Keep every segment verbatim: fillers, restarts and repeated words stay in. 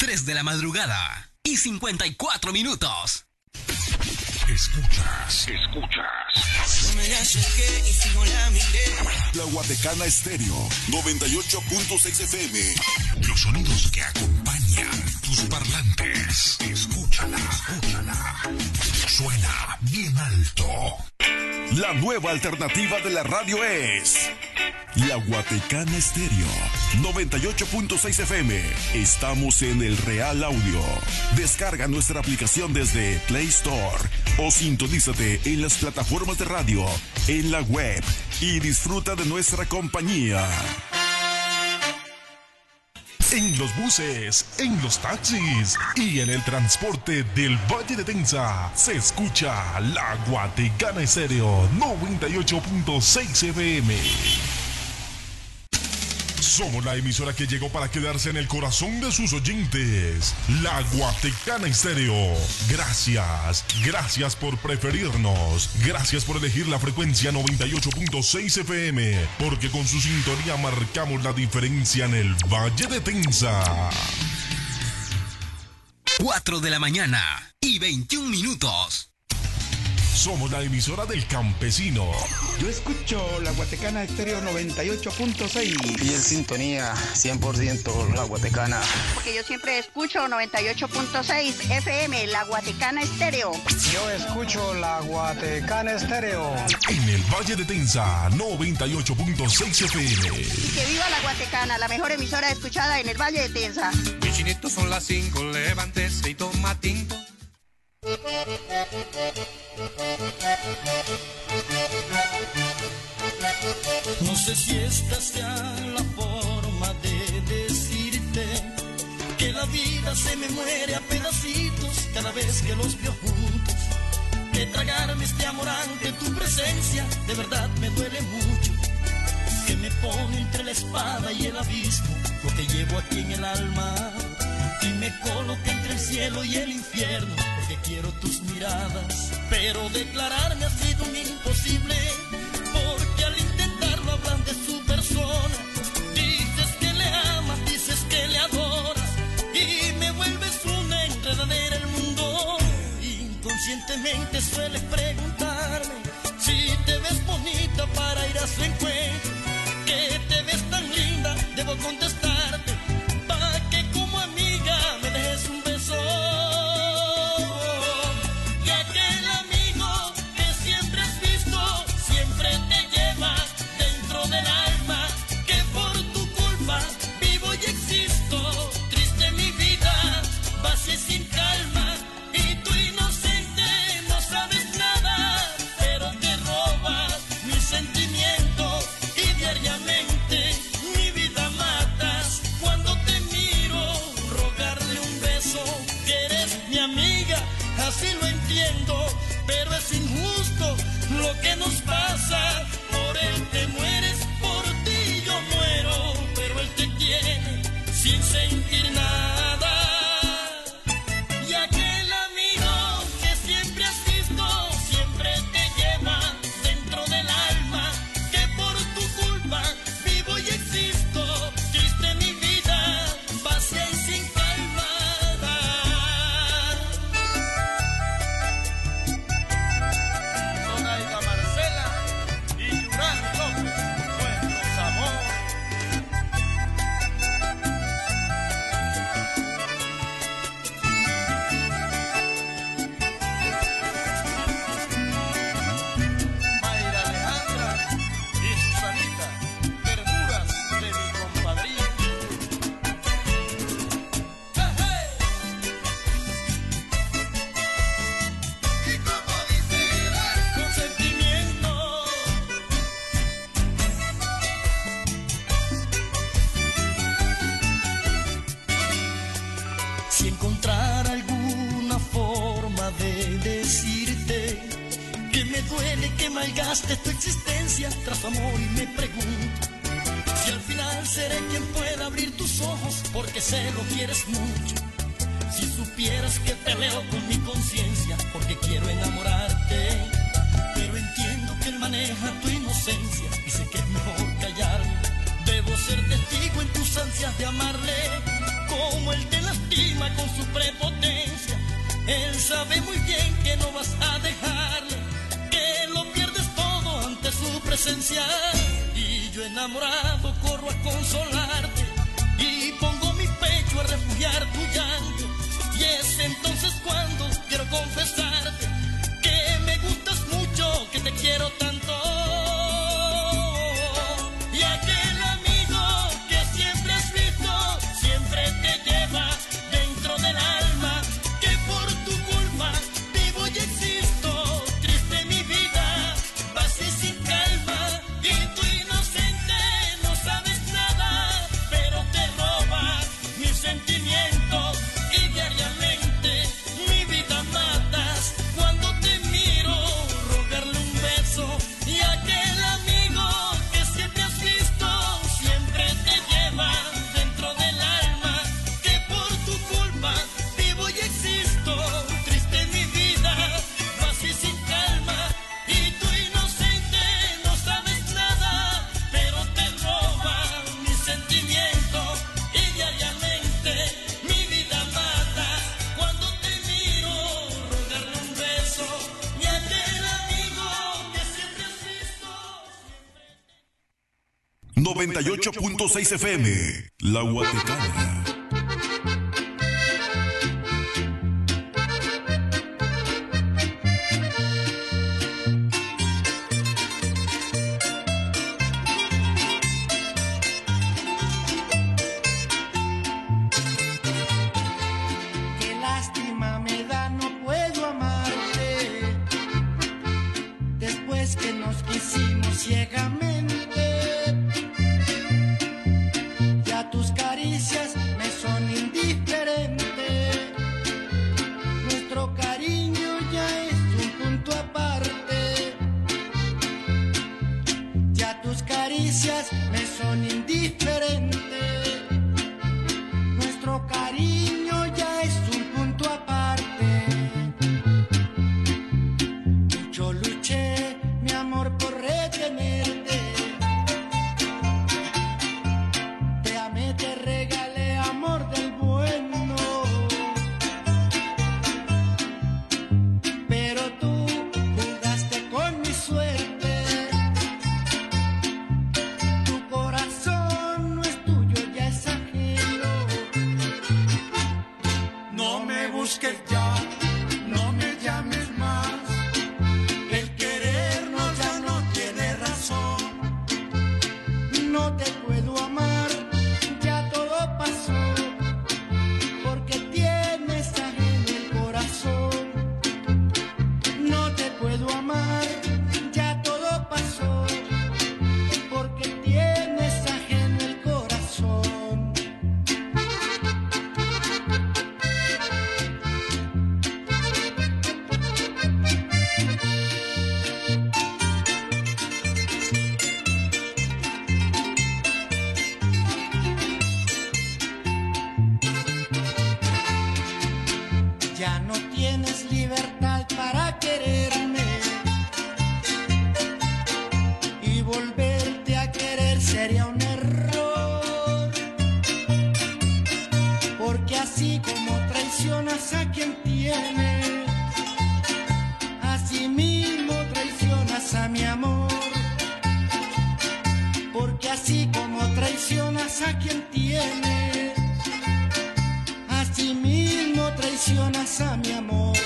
tres de la madrugada y cincuenta y cuatro minutos. Escuchas, escuchas. Me la acerqué y fijo la miré. La Guatecana Estéreo, noventa y ocho punto seis F M. Los sonidos que acompañan tus parlantes. Escúchala, escúchala. Suena bien alto. La nueva alternativa de la radio es La Guatecana Estéreo, noventa y ocho punto seis F M. Estamos en el Real Audio. Descarga nuestra aplicación desde Play Store o sintonízate en las plataformas de radio, en la web y disfruta de nuestra compañía. En los buses, en los taxis y en el transporte del Valle de Tenza se escucha La Guatecana Estéreo noventa y ocho punto seis F M. Somos la emisora que llegó para quedarse en el corazón de sus oyentes. La Guatecana Estéreo. Gracias. Gracias por preferirnos. Gracias por elegir la frecuencia noventa y ocho punto seis F M. Porque con su sintonía marcamos la diferencia en el Valle de Tenza. cuatro de la mañana y veintiún minutos. Somos la emisora del campesino. Yo escucho La Guatecana Estéreo noventa y ocho punto seis. Y en sintonía cien por ciento La Guatecana. Porque yo siempre escucho noventa y ocho punto seis F M, La Guatecana Estéreo. Yo escucho La Guatecana Estéreo. En el Valle de Tenza, noventa y ocho punto seis F M. Y que viva La Guatecana, la mejor emisora escuchada en el Valle de Tenza. Mi chinito, son las cinco, levántese y toma tinto. No sé si esta sea la forma de decirte que la vida se me muere a pedacitos cada vez que los veo juntos. Que tragarme este amor ante tu presencia de verdad me duele mucho. Que me pone entre la espada y el abismo lo que llevo aquí en el alma. Y me coloca entre el cielo y el infierno porque quiero tus miradas. Pero declararme ha sido un imposible, porque al intentarlo hablan de su persona. Dices que le amas, dices que le adoras, y me vuelves una enredadera el mundo. Inconscientemente sueles preguntarme si te ves bonita para ir a su encuentro. Que te ves tan linda, debo contestarte, para que como amiga me dejes un beso. Y aquel amigo que siempre has visto, siempre te lleva dentro del alma. Que por tu culpa vivo y existo, triste mi vida, vacía y sin calma. Y tú inocente no sabes nada, pero te robas mis sentimientos y diariamente mi vida matas cuando te miro rogarle un beso. Que eres mi amiga, así lo entiendo, pero es injusto lo que nos pasa. Por él te mueres, por ti yo muero, pero él te quiere sin sentir nada. Y aquel amigo que siempre has visto, siempre te lleva dentro del alma. Que por tu culpa vivo y existo, triste mi vida, vacía y sin calma. Zoraida Marcela y Yurán López, nuestros amores. Mayra Alejandra y Susanita, verduras de mi compadrito. ¡Hey, hey! Y como dice la consentimiento. Si encontrar alguna forma de decirte que me duele que malgastes tu existencia tras tu amor, y me pregunto si al final seré quien pueda abrir tus ojos, porque sé lo quieres mucho. Si supieras que peleo con mi conciencia porque quiero enamorarte, pero entiendo que él maneja tu inocencia y sé que es mejor callarme. Debo ser testigo en tus ansias de amarle, como él te lastima lleva con su prepotencia. Él sabe muy bien que no vas a dejarle, que lo pierdes todo ante su presencia. Y yo enamorado corro a consolarte y pongo mi pecho a refugiar tu llanto. Y es entonces cuando quiero confesarte que me gustas mucho, que te quiero tanto. Y aquel amigo que siempre has visto, siempre te lleva dentro del alma, que por tu culpa vivo y existo. Triste mi vida, vacía y sin calma, y tú inocente no sabes nada, pero te roba mis sentimientos y diariamente mi vida matas cuando te miro rogarle un beso. Y aquel amigo que siempre has visto, siempre te lleva dentro del alma, que por tu culpa vivo y existo. Triste mi vida, vacía y sin calma, y tú inocente no sabes nada, pero te roba mis sentimientos y diariamente mi vida mata cuando te miro rogarle un beso. Y aquel amigo que siempre has visto, noventa y ocho punto seis F M, La Guatecana. qué lástima me da, no puedo amarte después que nos quisimos ciegamente. Ya tus caricias me son indiferentes, nuestro cariño ya es un punto aparte. Ya tus caricias me son indiferentes, nuestro cariño ya es un punto aparte. Mucho luché, mi amor, por retenerte. Te amé, te regalé amor del bueno, pero tú jugaste con mi suerte. Tu corazón no es tuyo, ya es ajeno. No me busques ya, no me llames más. El querernos ya no tiene razón. No te puedo amar, ya todo pasó, porque tienes ajeno el corazón. No te puedo amar, ya todo pasó, porque tienes ajeno el corazón. Ya no tienes libertad para quererme, y volverte a querer sería un error, porque así como traicionas a quien tienes, así mismo traicionas a mi amor. Porque así como traicionas a quien tienes, así mismo traicionas a mi amor.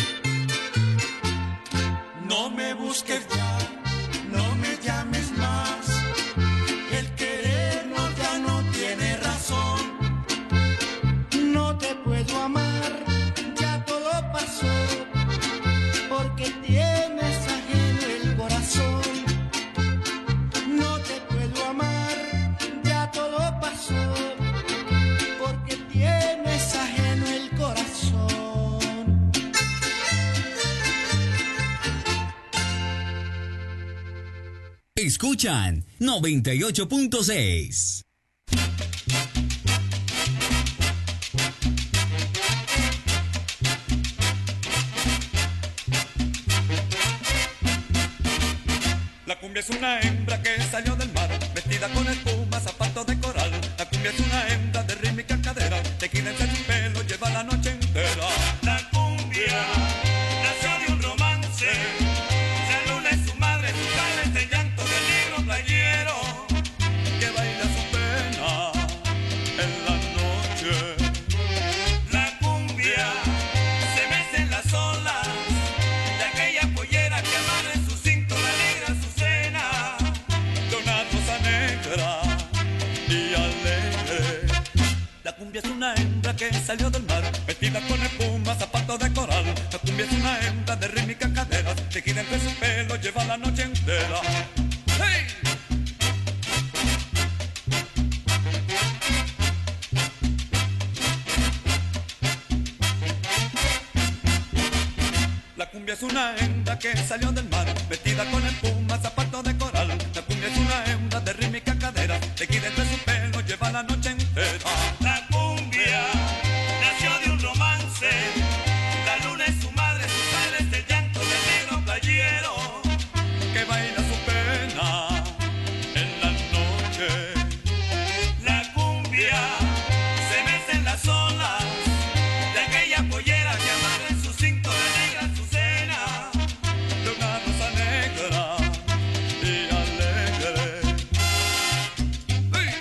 No me busques ya, no me llames más. El querernos ya no tiene razón. No te puedo amar, ya todo pasó, porque tienes ajeno el corazón. No te puedo amar, ya todo pasó, porque tienes ajeno el corazón. Escuchan noventa y ocho punto seis. La cumbia es una hembra que salió del mar, vestida con espuma, zapatos de coral. La cumbia es una hembra de rítmica cadera, tequila en su pelo, lleva la hembra que salió del mar, vestida con espuma, zapatos de coral. La cumbia es una hembra de rítmicas caderas, tejida entre sus pelos, lleva la noche entera. ¡Hey! La cumbia es una hembra que salió del mar, vestida con espuma, zapatos de coral. La cumbia es una hembra de rítmica cadera, tejida entre sus pelos, lleva la noche entera. La cumbia nació de un romance, la luna es su madre, su sal es el llanto del negro playero que baila su pena en la noche. La cumbia se mece en las olas de aquella pollera que amarra en su cinto de negra azucena, De una rosa negra y alegre. ¡Hey!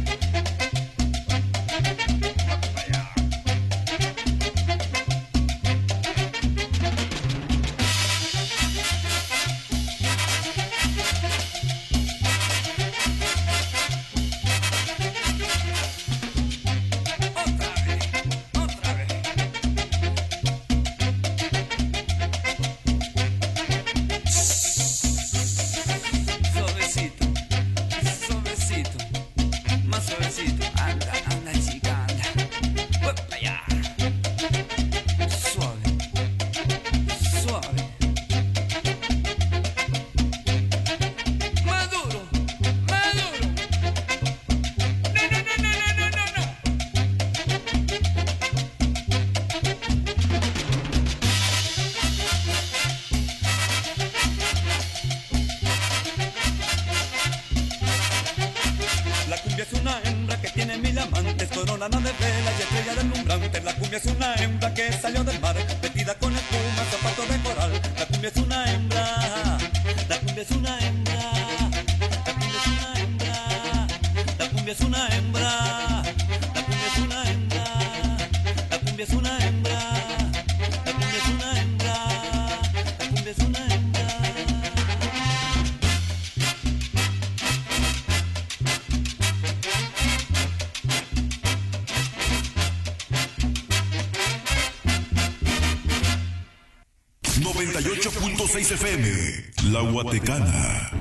Otra vez, otra vez. Suavecito, suavecito, más suavecito. Anda, anda chica, anda. Voy para allá. Suave, suave. Más duro, más duro. No, no, no, no, no, no, no. La cumbia es una hembra que tiene mil amantes, corona de vela y estrella deslumbrante. La cumbia es una hembra que salió del mar, vestida con espuma, zapatos de coral. La cumbia es una hembra, la cumbia es una hembra, la cumbia es una hembra, la cumbia es una hembra, la cumbia es una hembra, la cumbia es una hembra, la cumbia es una hembra, la cumbia es una hembra. noventa y ocho punto seis F M, La Huatecana.